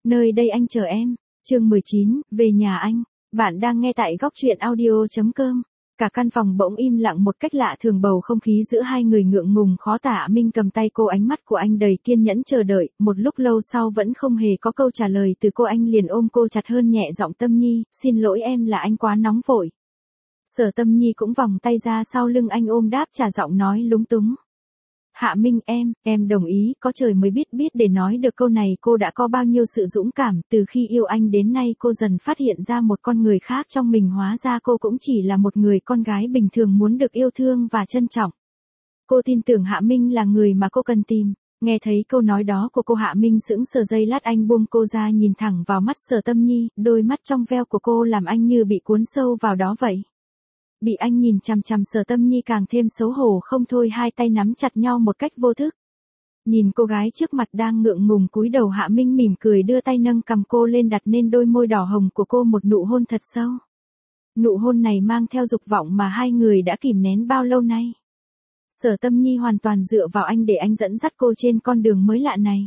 Nơi đây anh chờ em. Chương 19, về nhà anh. Bạn đang nghe tại góc truyện audio.com. Cả căn phòng bỗng im lặng một cách lạ thường, bầu không khí giữa hai người ngượng ngùng khó tả. Minh cầm tay cô, ánh mắt của anh đầy kiên nhẫn chờ đợi, một lúc lâu sau vẫn không hề có câu trả lời từ cô, anh liền ôm cô chặt hơn, nhẹ giọng: Tâm Nhi, xin lỗi em, là anh quá nóng vội. Sở Tâm Nhi cũng vòng tay ra sau lưng anh ôm đáp trả, giọng nói lúng túng: Hạ Minh, em đồng ý, có trời mới biết để nói được câu này cô đã có bao nhiêu sự dũng cảm. Từ khi yêu anh đến nay cô dần phát hiện ra một con người khác trong mình, hóa ra cô cũng chỉ là một người con gái bình thường muốn được yêu thương và trân trọng. Cô tin tưởng Hạ Minh là người mà cô cần tìm. Nghe thấy câu nói đó của cô, Hạ Minh sững sờ giây lát, anh buông cô ra, nhìn thẳng vào mắt Sở Tâm Nhi, đôi mắt trong veo của cô làm anh như bị cuốn sâu vào đó vậy. Bị anh nhìn chằm chằm, Sở Tâm Nhi càng thêm xấu hổ không thôi, hai tay nắm chặt nhau một cách vô thức. Nhìn cô gái trước mặt đang ngượng ngùng cúi đầu, Hạ Minh mỉm cười đưa tay nâng cằm cô lên, đặt lên đôi môi đỏ hồng của cô một nụ hôn thật sâu. Nụ hôn này mang theo dục vọng mà hai người đã kìm nén bao lâu nay. Sở Tâm Nhi hoàn toàn dựa vào anh để anh dẫn dắt cô trên con đường mới lạ này.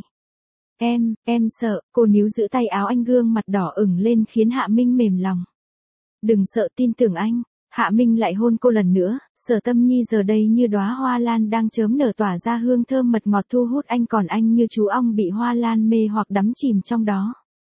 Em sợ, cô níu giữ tay áo anh, gương mặt đỏ ửng lên khiến Hạ Minh mềm lòng. Đừng sợ, tin tưởng anh. Hạ Minh lại hôn cô lần nữa. Sở Tâm Nhi giờ đây như đóa hoa lan đang chớm nở, tỏa ra hương thơm mật ngọt thu hút anh, còn anh như chú ong bị hoa lan mê hoặc đắm chìm trong đó.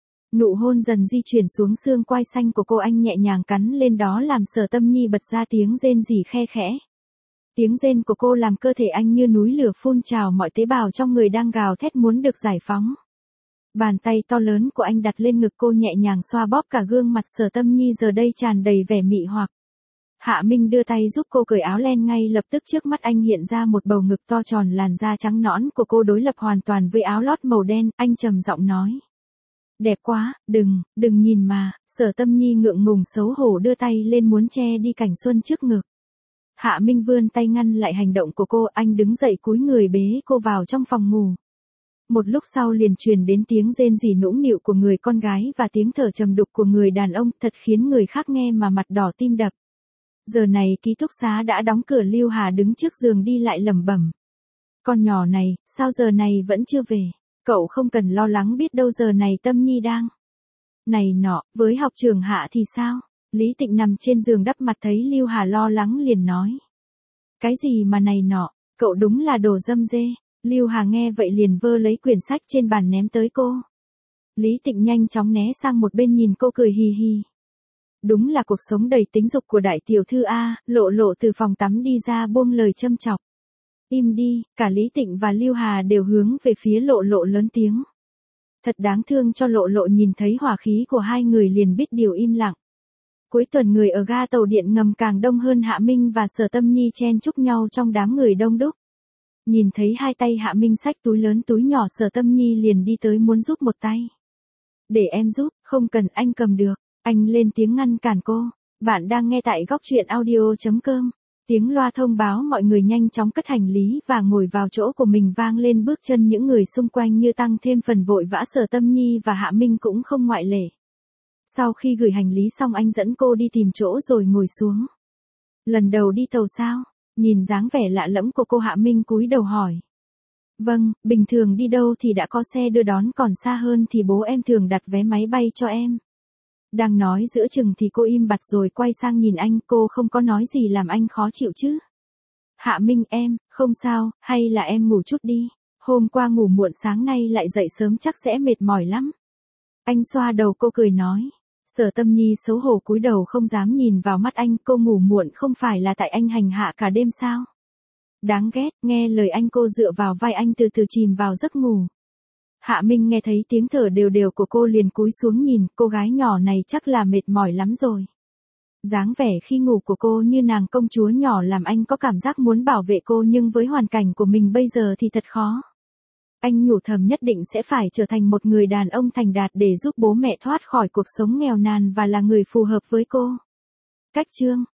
Nụ hôn dần di chuyển xuống xương quai xanh của cô, anh nhẹ nhàng cắn lên đó làm Sở Tâm Nhi bật ra tiếng rên rỉ khe khẽ. Tiếng rên của cô làm cơ thể anh như núi lửa phun trào, mọi tế bào trong người đang gào thét muốn được giải phóng. Bàn tay to lớn của anh đặt lên ngực cô, nhẹ nhàng xoa bóp cả gương mặt Sở Tâm Nhi giờ đây tràn đầy vẻ mị hoặc. Hạ Minh đưa tay giúp cô cởi áo len, ngay lập tức trước mắt anh hiện ra một bầu ngực to tròn, làn da trắng nõn của cô đối lập hoàn toàn với áo lót màu đen, anh trầm giọng nói. Đẹp quá, đừng nhìn mà. Sở Tâm Nhi ngượng ngùng xấu hổ đưa tay lên muốn che đi cảnh xuân trước ngực. Hạ Minh vươn tay ngăn lại hành động của cô, anh đứng dậy cúi người bế cô vào trong phòng ngủ. Một lúc sau liền truyền đến tiếng rên rỉ nũng nịu của người con gái và tiếng thở trầm đục của người đàn ông, thật khiến người khác nghe mà mặt đỏ tim đập. Giờ này ký túc xá đã đóng cửa, Lưu Hà đứng trước giường đi lại lẩm bẩm. Con nhỏ này, sao giờ này vẫn chưa về? Cậu không cần lo lắng, biết đâu giờ này Tâm Nhi đang này nọ, với học trường Hạ thì sao? Lý Tịnh nằm trên giường đắp mặt thấy Lưu Hà lo lắng liền nói. Cái gì mà này nọ, cậu đúng là đồ dâm dê. Lưu Hà nghe vậy liền vơ lấy quyển sách trên bàn ném tới cô. Lý Tịnh nhanh chóng né sang một bên nhìn cô cười hì hì. Đúng là cuộc sống đầy tính dục của đại tiểu thư a. Lộ Lộ từ phòng tắm đi ra buông lời châm chọc. Im đi. Cả Lý Tịnh và Lưu Hà đều hướng về phía Lộ Lộ lớn tiếng. Thật đáng thương cho Lộ Lộ, nhìn thấy hỏa khí của hai người liền biết điều im lặng. Cuối tuần người ở ga tàu điện ngầm càng đông hơn, Hạ Minh và Sở Tâm Nhi chen chúc nhau trong đám người đông đúc. Nhìn thấy hai tay Hạ Minh xách túi lớn túi nhỏ, Sở Tâm Nhi liền đi tới muốn giúp một tay. Để em giúp. Không cần, anh cầm được. Anh lên tiếng ngăn cản cô. Bạn đang nghe tại góc truyện audio.com. Tiếng loa thông báo mọi người nhanh chóng cất hành lý và ngồi vào chỗ của mình vang lên, bước chân những người xung quanh như tăng thêm phần vội vã, Sở Tâm Nhi và Hạ Minh cũng không ngoại lệ. Sau khi gửi hành lý xong, anh dẫn cô đi tìm chỗ rồi ngồi xuống. Lần đầu đi tàu sao? Nhìn dáng vẻ lạ lẫm của cô, Hạ Minh cúi đầu hỏi. Vâng, bình thường đi đâu thì đã có xe đưa đón, còn xa hơn thì bố em thường đặt vé máy bay cho em. Đang nói giữa chừng thì cô im bặt rồi quay sang nhìn anh, cô không có nói gì làm anh khó chịu chứ? Hạ Minh, em, không sao, hay là em ngủ chút đi. Hôm qua ngủ muộn, sáng nay lại dậy sớm chắc sẽ mệt mỏi lắm. Anh xoa đầu cô cười nói. Sở Tâm Nhi xấu hổ cúi đầu không dám nhìn vào mắt anh, cô ngủ muộn không phải là tại anh hành hạ cả đêm sao? Đáng ghét. Nghe lời anh, cô dựa vào vai anh từ từ chìm vào giấc ngủ. Hạ Minh nghe thấy tiếng thở đều đều của cô liền cúi xuống nhìn, cô gái nhỏ này chắc là mệt mỏi lắm rồi. Dáng vẻ khi ngủ của cô như nàng công chúa nhỏ làm anh có cảm giác muốn bảo vệ cô, nhưng với hoàn cảnh của mình bây giờ thì thật khó. Anh nhủ thầm nhất định sẽ phải trở thành một người đàn ông thành đạt để giúp bố mẹ thoát khỏi cuộc sống nghèo nàn và là người phù hợp với cô. Cách chương